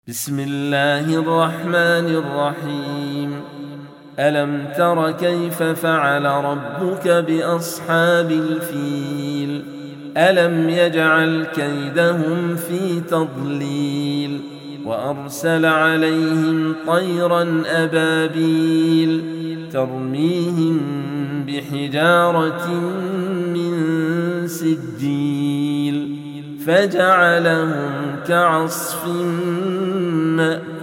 بسم الله الرحمن الرحيم. ألم تر كيف فعل ربك بأصحاب الفيل؟ ألم يجعل كيدهم في تضليل وأرسل عليهم طيرا أبابيل ترميهم بحجارة من سجيل فجعلهم كعصف مأكول.